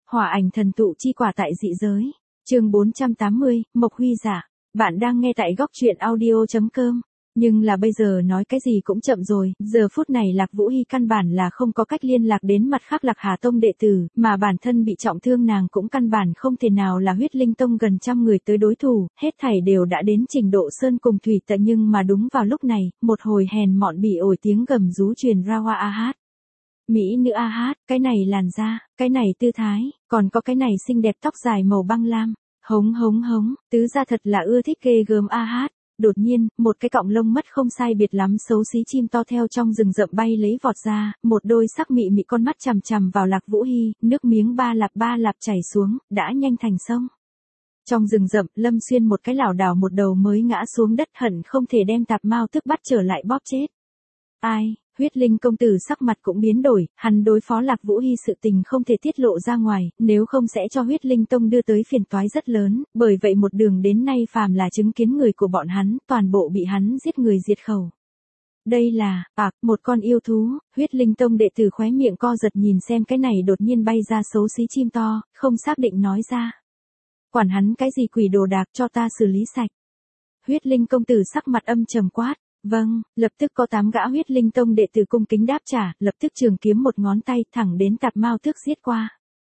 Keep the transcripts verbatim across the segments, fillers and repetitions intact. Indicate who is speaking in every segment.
Speaker 1: Hỏa ảnh thần tụ chi quả tại dị giới. Chương bốn trăm tám mươi, Mộc Huy Dạ. Bạn đang nghe tại góc truyện audio chấm com. Nhưng là bây giờ nói cái gì cũng chậm rồi, giờ phút này Lạc Vũ Hy căn bản là không có cách liên lạc đến mặt khác Lạc Hà Tông đệ tử, mà bản thân bị trọng thương nàng cũng căn bản không thể nào là Huyết Linh Tông gần trăm người tới đối thủ, hết thảy đều đã đến trình độ sơn cùng thủy tận. Nhưng mà đúng vào lúc này, một hồi hèn mọn bỉ ổi tiếng gầm rú truyền ra hoa a hát. Mỹ nữ a hát, cái này làn da, cái này tư thái, còn có cái này xinh đẹp tóc dài màu băng lam, hống hống hống, tứ gia thật là ưa thích ghê gớm a hát. Đột nhiên, một cái cọng lông mất không sai biệt lắm xấu xí chim to theo trong rừng rậm bay lấy vọt ra, một đôi sắc mị mị con mắt chằm chằm vào Lạc Vũ Hy, nước miếng ba lạp ba lạp chảy xuống, đã nhanh thành sông. Trong rừng rậm, Lâm Xuyên một cái lảo đảo một đầu mới ngã xuống đất, hận không thể đem Tạp Mao Tước bắt trở lại bóp chết. Ai? Huyết Linh công tử sắc mặt cũng biến đổi, hắn đối phó Lạc Vũ Hy sự tình không thể tiết lộ ra ngoài, nếu không sẽ cho Huyết Linh Tông đưa tới phiền toái rất lớn, bởi vậy một đường đến nay phàm là chứng kiến người của bọn hắn, toàn bộ bị hắn giết người diệt khẩu. Đây là, à, một con yêu thú. Huyết Linh Tông đệ tử khóe miệng co giật nhìn xem cái này đột nhiên bay ra xấu xí chim to, không xác định nói ra. Quản hắn cái gì quỷ đồ đạc, cho ta xử lý sạch. Huyết Linh công tử sắc mặt âm trầm quát. Vâng, lập tức có tám gã Huyết Linh Tông đệ tử cung kính đáp trả, lập tức trường kiếm một ngón tay thẳng đến Tạp Mao Tước giết qua.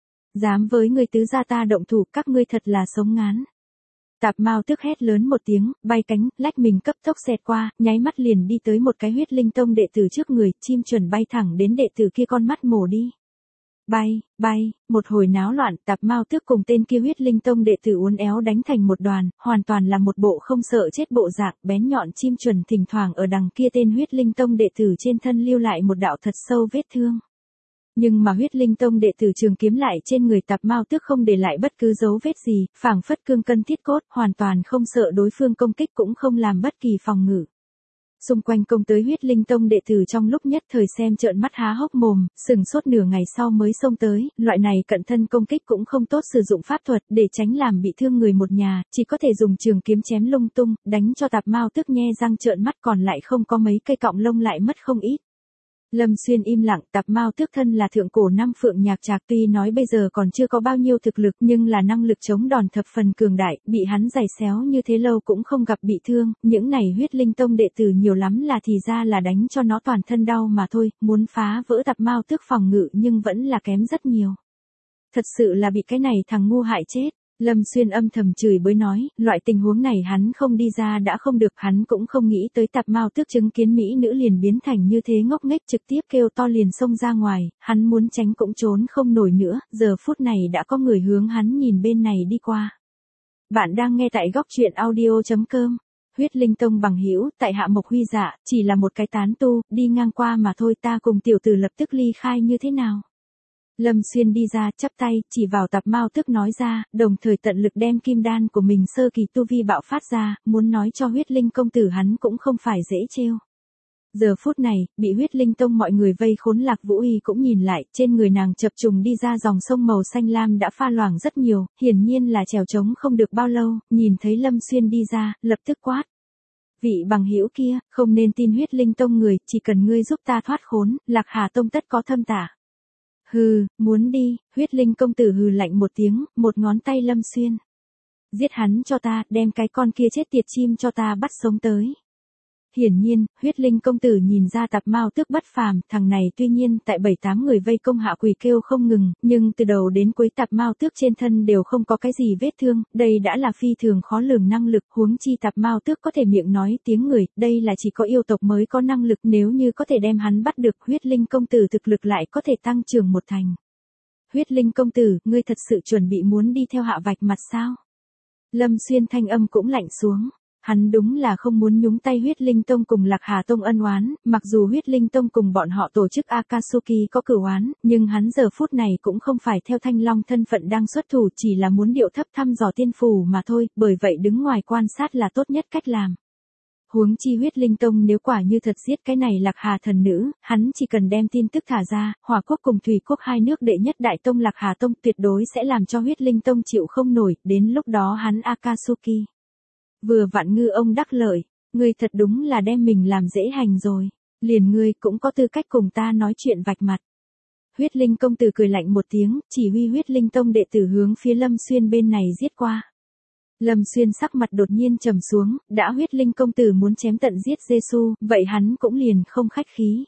Speaker 1: Dám với người tứ gia ta động thủ, các ngươi thật là sống ngán. Tạp Mao Tước hét lớn một tiếng, bay cánh, lách mình cấp tốc xẹt qua, nháy mắt liền đi tới một cái Huyết Linh Tông đệ tử trước người, chim chuẩn bay thẳng đến đệ tử kia con mắt mổ đi. Bay, bay, một hồi náo loạn, Tạp Mao Tước cùng tên kia Huyết Linh Tông đệ tử uốn éo đánh thành một đoàn, hoàn toàn là một bộ không sợ chết bộ dạng, bén nhọn chim chuẩn thỉnh thoảng ở đằng kia tên Huyết Linh Tông đệ tử trên thân lưu lại một đạo thật sâu vết thương. Nhưng mà Huyết Linh Tông đệ tử trường kiếm lại trên người Tạp Mao Tước không để lại bất cứ dấu vết gì, phảng phất cương cân thiết cốt, hoàn toàn không sợ đối phương công kích cũng không làm bất kỳ phòng ngự. Xung quanh công tới Huyết Linh Tông đệ tử trong lúc nhất thời xem trợn mắt há hốc mồm, sừng sốt nửa ngày sau mới xông tới, loại này cận thân công kích cũng không tốt sử dụng pháp thuật để tránh làm bị thương người một nhà, chỉ có thể dùng trường kiếm chém lung tung, đánh cho Tạp Mao Tước nhe răng trợn mắt, còn lại không có mấy cây cọng lông lại mất không ít. Lâm Xuyên im lặng, Tạp Mao Tước thân là thượng cổ năm phượng nhạc trạc, tuy nói bây giờ còn chưa có bao nhiêu thực lực nhưng là năng lực chống đòn thập phần cường đại, bị hắn giày xéo như thế lâu cũng không gặp bị thương, những này Huyết Linh Tông đệ tử nhiều lắm là thì ra là đánh cho nó toàn thân đau mà thôi, muốn phá vỡ Tạp Mao Tước phòng ngự nhưng vẫn là kém rất nhiều. Thật sự là bị cái này thằng ngu hại chết. Lâm Xuyên âm thầm chửi bới nói, loại tình huống này hắn không đi ra đã không được, hắn cũng không nghĩ tới Tạp Mao Tước chứng kiến mỹ nữ liền biến thành như thế ngốc nghếch, trực tiếp kêu to liền xông ra ngoài, hắn muốn tránh cũng trốn không nổi nữa, giờ phút này đã có người hướng hắn nhìn bên này đi qua. Bạn đang nghe tại góc truyện audio chấm com. Huyết Linh Tông bằng hữu, tại hạ Mộc Huy Dạ, chỉ là một cái tán tu, đi ngang qua mà thôi, ta cùng tiểu tử lập tức ly khai như thế nào? Lâm Xuyên đi ra, chắp tay, chỉ vào Tạp Mao Tước nói ra, đồng thời tận lực đem kim đan của mình sơ kỳ tu vi bạo phát ra, muốn nói cho Huyết Linh công tử hắn cũng không phải dễ trêu. Giờ phút này, bị Huyết Linh Tông mọi người vây khốn Lạc Vũ Hy cũng nhìn lại, trên người nàng chập trùng đi ra dòng sông màu xanh lam đã pha loãng rất nhiều, hiển nhiên là trèo trống không được bao lâu, nhìn thấy Lâm Xuyên đi ra, lập tức quát. Vị bằng hữu kia, không nên tin Huyết Linh Tông người, chỉ cần ngươi giúp ta thoát khốn, Lạc Hà Tông tất có thâm tả. Hừ, muốn đi, Huyết Linh công tử hừ lạnh một tiếng, một ngón tay Lâm Xuyên. Giết hắn cho ta, đem cái con kia chết tiệt chim cho ta bắt sống tới. Hiển nhiên, Huyết Linh công tử nhìn ra Tạp Mao Tước bất phàm, thằng này tuy nhiên tại bảy tám người vây công hạ quỳ kêu không ngừng, nhưng từ đầu đến cuối Tạp Mao Tước trên thân đều không có cái gì vết thương, đây đã là phi thường khó lường năng lực, huống chi Tạp Mao Tước có thể miệng nói tiếng người, đây là chỉ có yêu tộc mới có năng lực, nếu như có thể đem hắn bắt được, Huyết Linh công tử thực lực lại có thể tăng trưởng một thành. Huyết Linh công tử, ngươi thật sự chuẩn bị muốn đi theo hạ vạch mặt sao? Lâm Xuyên thanh âm cũng lạnh xuống. Hắn đúng là không muốn nhúng tay Huyết Linh Tông cùng Lạc Hà Tông ân oán, mặc dù Huyết Linh Tông cùng bọn họ tổ chức Akatsuki có cửu oán, nhưng hắn giờ phút này cũng không phải theo Thanh Long thân phận đang xuất thủ, chỉ là muốn điệu thấp thăm dò tiên phủ mà thôi, bởi vậy đứng ngoài quan sát là tốt nhất cách làm. Huống chi Huyết Linh Tông nếu quả như thật giết cái này Lạc Hà thần nữ, hắn chỉ cần đem tin tức thả ra, Hỏa Quốc cùng Thủy Quốc hai nước đệ nhất đại tông Lạc Hà Tông tuyệt đối sẽ làm cho Huyết Linh Tông chịu không nổi, đến lúc đó hắn Akatsuki. Vừa vặn ngư ông đắc lợi, ngươi thật đúng là đem mình làm dễ hành rồi, liền ngươi cũng có tư cách cùng ta nói chuyện vạch mặt. Huyết Linh công tử cười lạnh một tiếng, chỉ huy Huyết Linh tông đệ tử hướng phía Lâm Xuyên bên này giết qua. Lâm Xuyên sắc mặt đột nhiên trầm xuống, đã Huyết Linh công tử muốn chém tận giết Giê-xu, vậy hắn cũng liền không khách khí.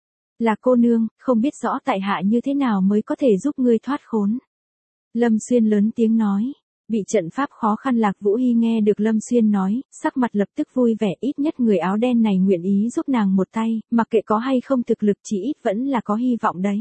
Speaker 1: Là cô nương, không biết rõ tại hạ như thế nào mới có thể giúp ngươi thoát khốn. Lâm Xuyên lớn tiếng nói. Bị trận pháp khó khăn Lạc Vũ Hy nghe được Lâm Xuyên nói, sắc mặt lập tức vui vẻ, ít nhất người áo đen này nguyện ý giúp nàng một tay, mặc kệ có hay không thực lực chỉ ít vẫn là có hy vọng đấy.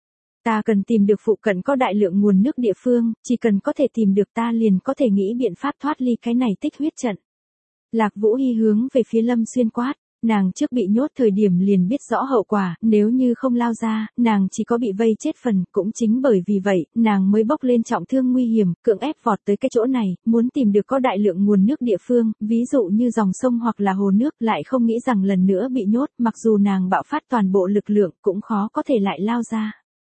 Speaker 1: Ta cần tìm được phụ cận có đại lượng nguồn nước địa phương, chỉ cần có thể tìm được ta liền có thể nghĩ biện pháp thoát ly cái này tích huyết trận. Lạc Vũ Hy hướng về phía Lâm Xuyên quát. Nàng trước bị nhốt thời điểm liền biết rõ hậu quả, nếu như không lao ra, nàng chỉ có bị vây chết phần, cũng chính bởi vì vậy, nàng mới bốc lên trọng thương nguy hiểm, cưỡng ép vọt tới cái chỗ này, muốn tìm được có đại lượng nguồn nước địa phương, ví dụ như dòng sông hoặc là hồ nước, lại không nghĩ rằng lần nữa bị nhốt, mặc dù nàng bạo phát toàn bộ lực lượng, cũng khó có thể lại lao ra.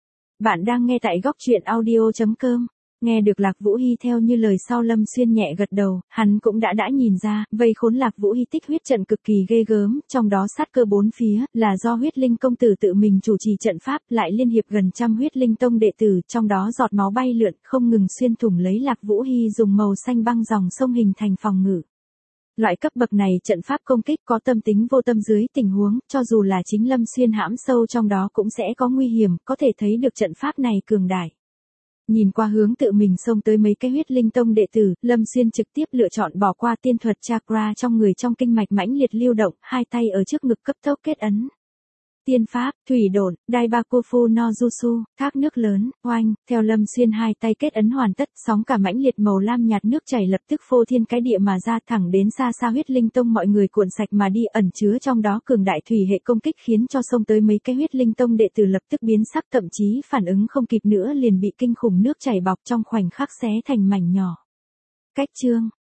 Speaker 1: Bạn đang nghe tại góc truyện audio chấm com. Nghe được Lạc Vũ Hy theo như lời sau Lâm Xuyên nhẹ gật đầu, hắn cũng đã đã nhìn ra, vây khốn Lạc Vũ Hy tích huyết trận cực kỳ ghê gớm, trong đó sát cơ bốn phía, là do Huyết Linh công tử tự mình chủ trì trận pháp, lại liên hiệp gần trăm Huyết Linh tông đệ tử, trong đó giọt máu bay lượn, không ngừng xuyên thủng lấy Lạc Vũ Hy dùng màu xanh băng dòng sông hình thành phòng ngự. Loại cấp bậc này trận pháp công kích có tâm tính vô tâm dưới tình huống, cho dù là chính Lâm Xuyên hãm sâu trong đó cũng sẽ có nguy hiểm, có thể thấy được trận pháp này cường đại. Nhìn qua hướng tự mình xông tới mấy cái Huyết Linh tông đệ tử, Lâm Xuyên trực tiếp lựa chọn bỏ qua tiên thuật chakra trong người trong kinh mạch mãnh liệt lưu động, hai tay ở trước ngực cấp tốc kết ấn. Tiên pháp, thủy độn, Daibakufu no Jutsu, thác nước lớn, oanh, theo Lâm Xuyên hai tay kết ấn hoàn tất, sóng cả mãnh liệt màu lam nhạt nước chảy lập tức phô thiên cái địa mà ra thẳng đến xa xa Huyết Linh tông mọi người cuộn sạch mà đi, ẩn chứa trong đó cường đại thủy hệ công kích khiến cho xông tới mấy cái Huyết Linh tông đệ tử lập tức biến sắc, thậm chí phản ứng không kịp nữa liền bị kinh khủng nước chảy bọc trong khoảnh khắc xé thành mảnh nhỏ. Cách chương